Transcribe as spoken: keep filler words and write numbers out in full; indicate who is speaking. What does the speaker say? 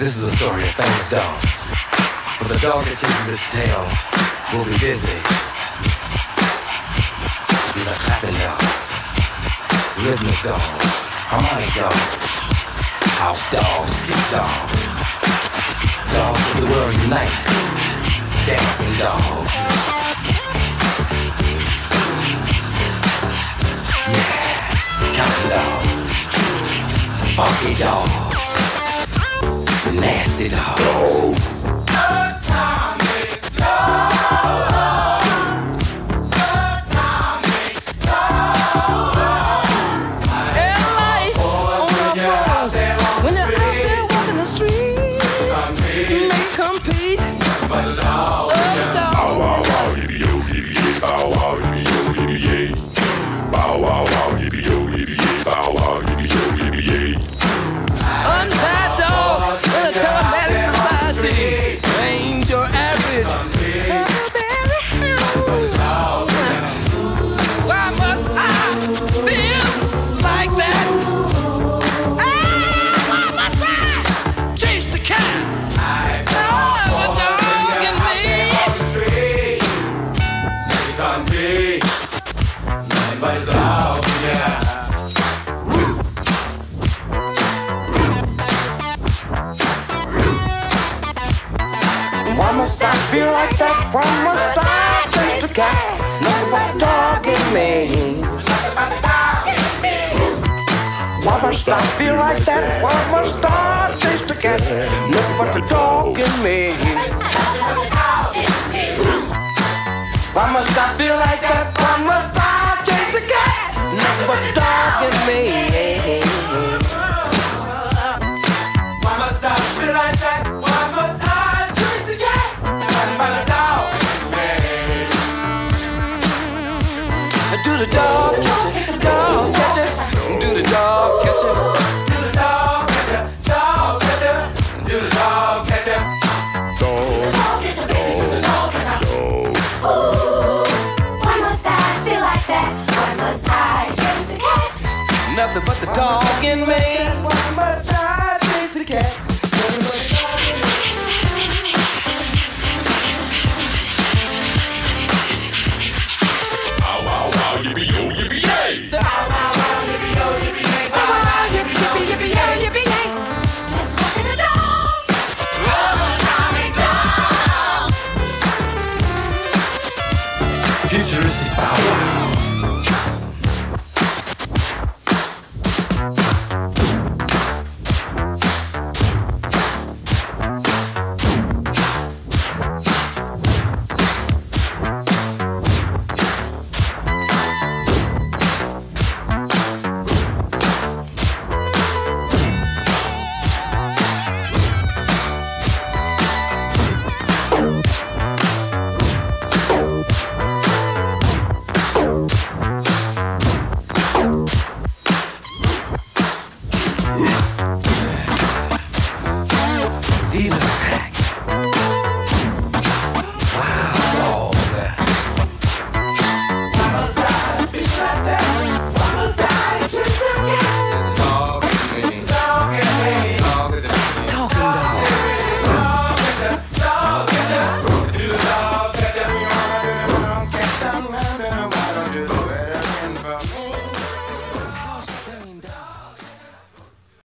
Speaker 1: This is a story of famous dog. For the dog that chases its tail will be busy. These are clapping dogs, rhythmic dogs, harmonic dogs, house dogs, street dogs, dogs of the world unite, dancing dogs. Yeah, counting dogs, funky dogs. Nasty dogs. Atomic dog. Atomic dog. And life on our phones when they're out there walking the street. They compete. Other dogs. Bow wow wow yippee yo yippee yay. Bow wow yippee yo yippee yay. Bow wow wow yippee yo yippee yay. Bow wow yippee yo yippee yay. Untied dog. Telematic society ain't your average. Why must I feel like that? Ah, why must I chase the cat? Oh, the dog in me. You can't be nothing but a dog, yeah. Why must I feel like that? Why must I chase the cat? Nothing but a dog in me. Why must I feel like that? Why must I chase the cat? Nothing but the dog in me. Why must I feel like that? Why must I chase the cat? Nothing but the dog in me. Why must I feel like that? Why must I? Do the dog catch it, dog catch it, do the dog catch it, do the dog catch it, dog catch it, do the dog catch it, dog catch it, dog catch it, dog.
Speaker 2: Why must I feel like that? Why must I chase the cat?
Speaker 1: Nothing but the dog in me.